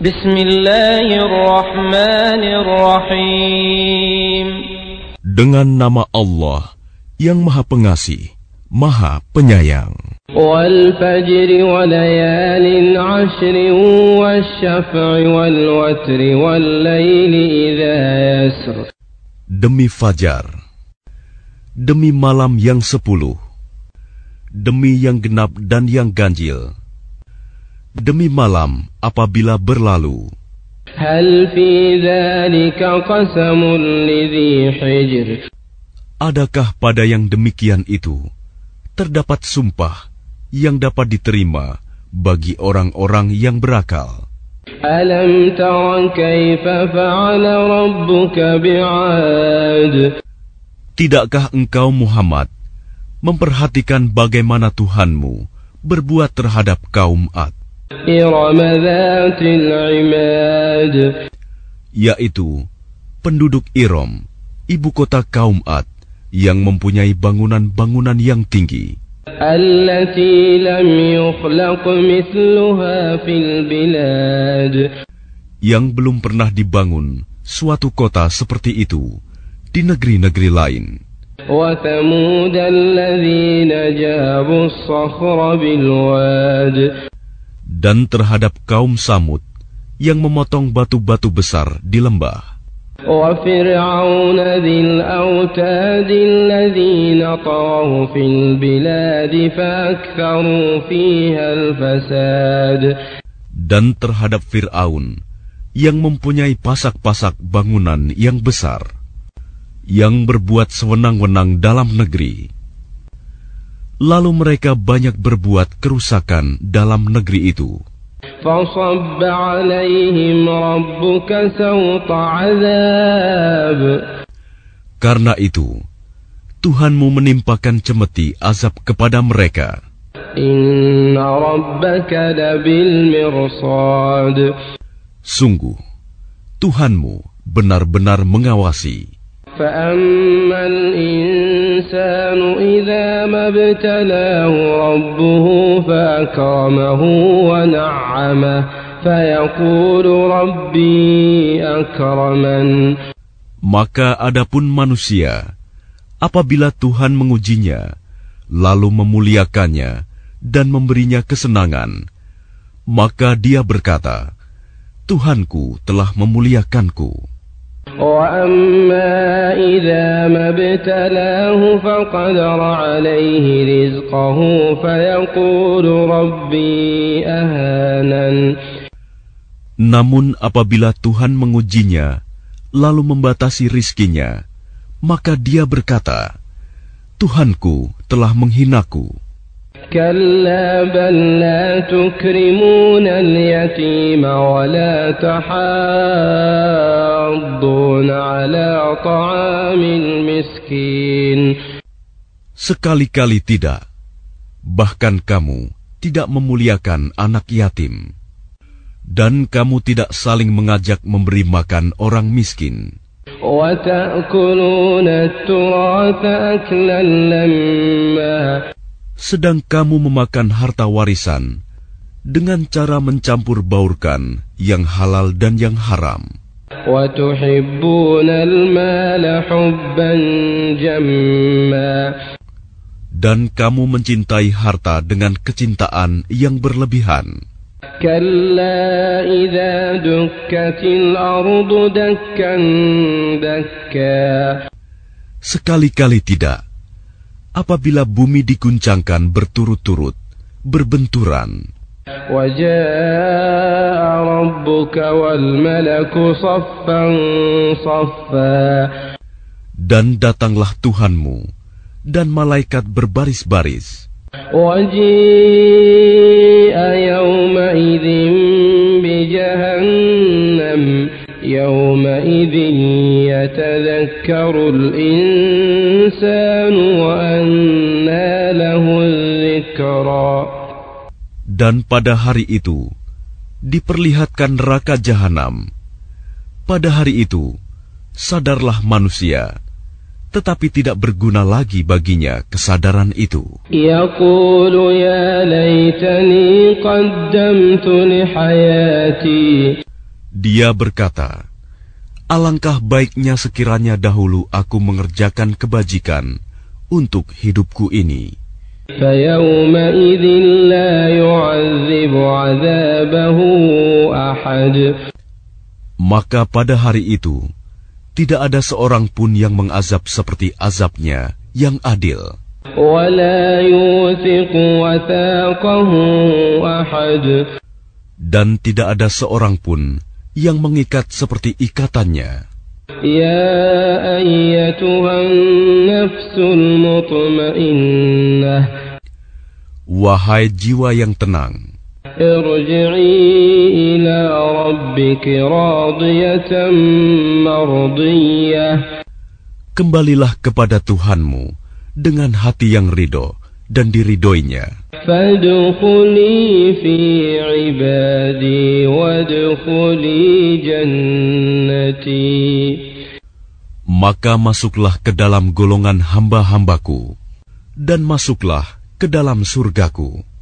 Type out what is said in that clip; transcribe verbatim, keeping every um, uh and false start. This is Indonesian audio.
Bismillahirrahmanirrahim. Dengan nama Allah yang Maha Pengasih, Maha Penyayang. Wal fajri wa layalin ashri wasyaf'i wal watri wal laili idza yasr. Demi fajar, demi malam yang sepuluh, demi yang genap dan yang ganjil, demi malam apabila berlalu. Hal fi dzalika qasamun lidzi hijr. Adakah pada yang demikian itu terdapat sumpah yang dapat diterima bagi orang-orang yang berakal? Alam tara kaifa fa'ala rabbuka bi'ad. Tidakkah engkau Muhammad memperhatikan bagaimana Tuhanmu berbuat terhadap kaum Ad, Iram dzatil imad, yaitu penduduk Iram, ibu kota kaum Ad, yang mempunyai bangunan-bangunan yang tinggi, allati lam yukhlaq mithluha fil bilad, yang belum pernah dibangun suatu kota seperti itu di negeri-negeri lain. wa thamud alladzina jabu as-sakhra bil wad, Dan terhadap kaum Samud yang memotong batu-batu besar di lembah. wa fir'aun dzil autad alladzina taghaw fil bilad fa'aktharu fiha al-fasad. Dan terhadap Fir'aun yang mempunyai pasak-pasak bangunan yang besar, yang berbuat sewenang-wenang dalam negeri. Lalu mereka banyak berbuat kerusakan dalam negeri itu. فَصَبَّ عَلَيْهِمْ رَبُّكَ سَوْطَ عَذَابٍ. Karena itu, Tuhanmu menimpakan cemeti azab kepada mereka. إِنَّ رَبَّكَ لَبِالْمِرْصَادِ. Sungguh, Tuhanmu benar-benar mengawasi. فَأَمَّا الْإِنسَانُ إِذَا مَا ابْتَلَاهُ رَبُّهُ فَأَكْرَمَهُ وَنَعَّمَهُ فَيَقُولُ رَبِّي أَكْرَمَنِ. Maka adapun manusia, apabila Tuhan mengujinya, lalu memuliakannya dan memberinya kesenangan, maka dia berkata, Tuhanku telah memuliakanku. وَأَمَّا إِذَا مَا ابْتَلَاهُ فَقَدَرَ عَلَيْهِ رِزْقَهُ فَيَقُولُ رَبِّي أَهَانَنِ. Namun apabila Tuhan mengujinya, lalu membatasi rizkinya, maka dia berkata, Tuhanku telah menghinaku. كَلَّا بَل لَّا تُكْرِمُونَ الْيَتِيمَ وَلَا تَحَاضُّونَ عَلَى طَعَامِ الْمِسْكِينِ. Sekali-kali tidak, bahkan kamu tidak memuliakan anak yatim, dan kamu tidak saling mengajak memberi makan orang miskin. وَتَأْكُلُونَ التُّرَاثَ أَكْلًا لَّمًّا. Sedang kamu memakan harta warisan dengan cara mencampur baurkan yang halal dan yang haram. وَتُحِبُّونَ الْمَالَ حُبًّا جَمًّا. Dan kamu mencintai harta dengan kecintaan yang berlebihan. كَلَّا إِذَا دُكَّتِ الْأَرْضُ دَكًّا دَكًّا. Sekali-kali tidak, apabila bumi diguncangkan berturut-turut, berbenturan. وَجَاءَ رَبُّكَ وَالْمَلَكُ صَفًّا صَفًّا. Dan datanglah Tuhanmu, dan malaikat berbaris-baris. وَجِيءَ يَوْمَئِذٍ بِجَهَنَّمَ يَوْمَئِذٍ يَتَذَكَّرُ الْإِنسَانُ وَأَنَّى لَهُ الذِّكْرَى. Dan pada hari itu diperlihatkan neraka jahanam. Pada hari itu sadarlah manusia, tetapi tidak berguna lagi baginya kesadaran itu. Yaqulu ya laitani qaddamtu li hayati. Dia berkata, alangkah baiknya sekiranya dahulu aku mengerjakan kebajikan untuk hidupku ini. فَيَوْمَئِذٍ لَا يُعَذِّبُ عَذَابَهُ أَحَدٌ. Maka pada hari itu, tidak ada seorang pun yang mengazab seperti azabnya yang adil. وَلَا يُوثِقُ وَثَاقَهُ أَحَدٌ. Dan tidak ada seorang pun yang mengikat seperti ikatannya. يَا أَيَّتُهَا النَّفْسُ الْمُطْمَئِنَّةُ. Wahai jiwa yang tenang, ارجعي إلى ربك راضية مرضية. kembalilah kepada Tuhanmu dengan hati yang ridho dan diridhoinya. فادخلي في عبادي وادخلي جنتي. Maka masuklah ke dalam golongan hamba-hambaku dan masuklah ke dalam surgaku.